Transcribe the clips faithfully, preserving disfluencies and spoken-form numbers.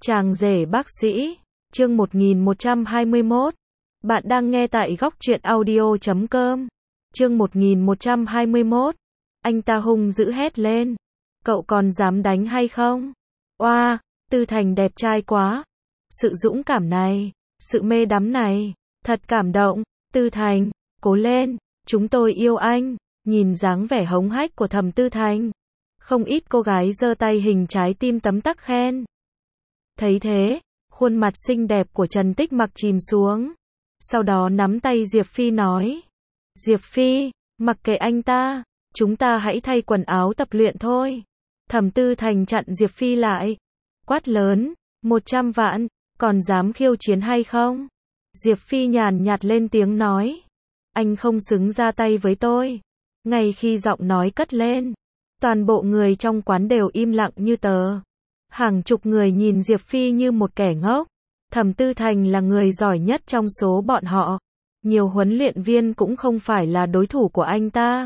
Chàng rể bác sĩ, chương một nghìn một trăm hai mươi mốt. Bạn đang nghe tại góc truyện audio chấm com. Chương một nghìn một trăm hai mươi mốt. Anh ta hung dữ hét lên. Cậu còn dám đánh hay không? Oa, Tư Thành đẹp trai quá. Sự dũng cảm này, sự mê đắm này, thật cảm động. Tư Thành, cố lên, chúng tôi yêu anh. Nhìn dáng vẻ hống hách của Thẩm Tư Thành, không ít cô gái giơ tay hình trái tim tấm tắc khen. Thấy thế, khuôn mặt xinh đẹp của Trần Tích Mặc chìm xuống. Sau đó nắm tay Diệp Phi nói. Diệp Phi, mặc kệ anh ta, chúng ta hãy thay quần áo tập luyện thôi. Thẩm Tư Thành chặn Diệp Phi lại. Quát lớn, một trăm vạn, còn dám khiêu chiến hay không? Diệp Phi nhàn nhạt lên tiếng nói. Anh không xứng ra tay với tôi. Ngay khi giọng nói cất lên, toàn bộ người trong quán đều im lặng như tờ. Hàng chục người nhìn Diệp Phi như một kẻ ngốc. Thẩm Tư Thành là người giỏi nhất trong số bọn họ. Nhiều huấn luyện viên cũng không phải là đối thủ của anh ta.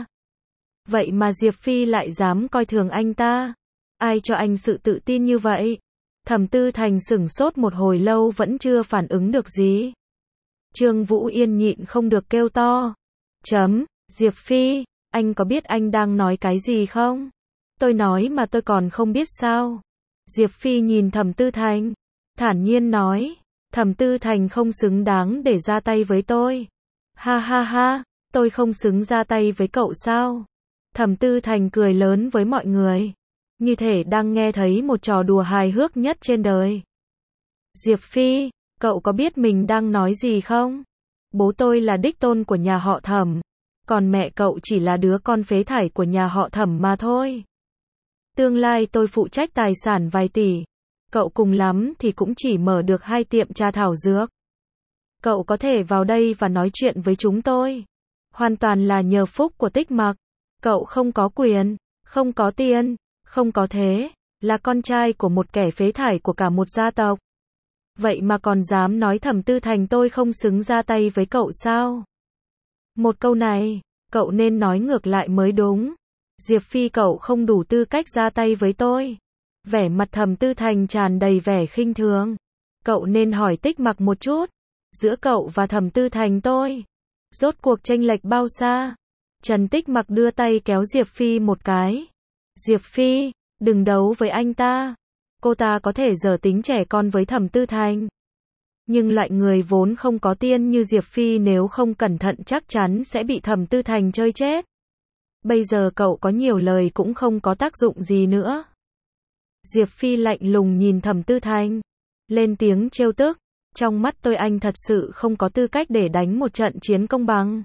Vậy mà Diệp Phi lại dám coi thường anh ta. Ai cho anh sự tự tin như vậy? Thẩm Tư Thành sửng sốt một hồi lâu vẫn chưa phản ứng được gì. Trương Vũ Yên nhịn không được kêu to. Chấm, Diệp Phi, anh có biết anh đang nói cái gì không? Tôi nói mà tôi còn không biết sao? Diệp Phi nhìn Thẩm Tư Thành, thản nhiên nói, Thẩm Tư Thành không xứng đáng để ra tay với tôi. Ha ha ha, tôi không xứng ra tay với cậu sao? Thẩm Tư Thành cười lớn với mọi người, như thể đang nghe thấy một trò đùa hài hước nhất trên đời. Diệp Phi, cậu có biết mình đang nói gì không? Bố tôi là đích tôn của nhà họ Thẩm, còn mẹ cậu chỉ là đứa con phế thải của nhà họ Thẩm mà thôi. Tương lai tôi phụ trách tài sản vài tỷ. Cậu cùng lắm thì cũng chỉ mở được hai tiệm trà thảo dược. Cậu có thể vào đây và nói chuyện với chúng tôi. Hoàn toàn là nhờ phúc của Tích Mặc. Cậu không có quyền, không có tiền, không có thế, là con trai của một kẻ phế thải của cả một gia tộc. Vậy mà còn dám nói Thẩm Tư Thành tôi không xứng ra tay với cậu sao? Một câu này, cậu nên nói ngược lại mới đúng. Diệp Phi, cậu không đủ tư cách ra tay với tôi. Vẻ mặt Thẩm Tư Thành tràn đầy vẻ khinh thường. Cậu nên hỏi Tích Mặc một chút. Giữa cậu và Thẩm Tư Thành tôi, rốt cuộc chênh lệch bao xa? Trần Tích Mặc đưa tay kéo Diệp Phi một cái. Diệp Phi, đừng đấu với anh ta. Cô ta có thể giở tính trẻ con với Thẩm Tư Thành. Nhưng loại người vốn không có tiên như Diệp Phi nếu không cẩn thận chắc chắn sẽ bị Thẩm Tư Thành chơi chết. Bây giờ cậu có nhiều lời cũng không có tác dụng gì nữa. Diệp Phi lạnh lùng nhìn Thẩm Tư Thành, lên tiếng trêu tức. Trong mắt tôi anh thật sự không có tư cách để đánh một trận chiến công bằng.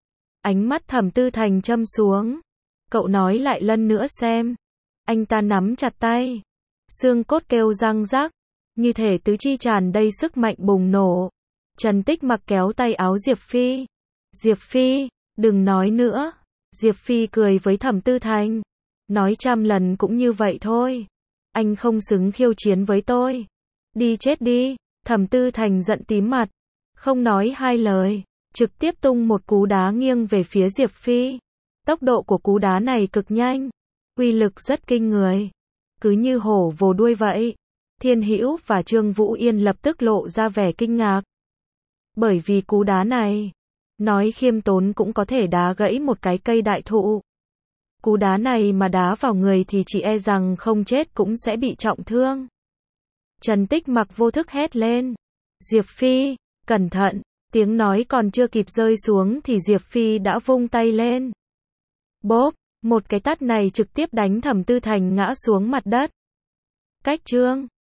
Ánh mắt Thẩm Tư Thành châm xuống. Cậu nói lại lần nữa xem. Anh ta nắm chặt tay. Xương cốt kêu răng rắc. Như thể tứ chi tràn đầy sức mạnh bùng nổ. Trần Tích Mặc kéo tay áo Diệp Phi. Diệp Phi, đừng nói nữa. Diệp Phi cười với Thẩm Tư Thành. Nói trăm lần cũng như vậy thôi. Anh không xứng khiêu chiến với tôi. Đi chết đi. Thẩm Tư Thành giận tím mặt. Không nói hai lời. Trực tiếp tung một cú đá nghiêng về phía Diệp Phi. Tốc độ của cú đá này cực nhanh. Uy lực rất kinh người. Cứ như hổ vồ đuôi vậy. Thiên Hữu và Trương Vũ Yên lập tức lộ ra vẻ kinh ngạc. Bởi vì cú đá này, nói khiêm tốn cũng có thể đá gãy một cái cây đại thụ. Cú đá này mà đá vào người thì chỉ e rằng không chết cũng sẽ bị trọng thương. Trần Tích Mặc vô thức hét lên. Diệp Phi, cẩn thận. Tiếng nói còn chưa kịp rơi xuống thì Diệp Phi đã vung tay lên. Bốp, một cái tát này trực tiếp đánh Thẩm Tư Thành ngã xuống mặt đất. Cách chương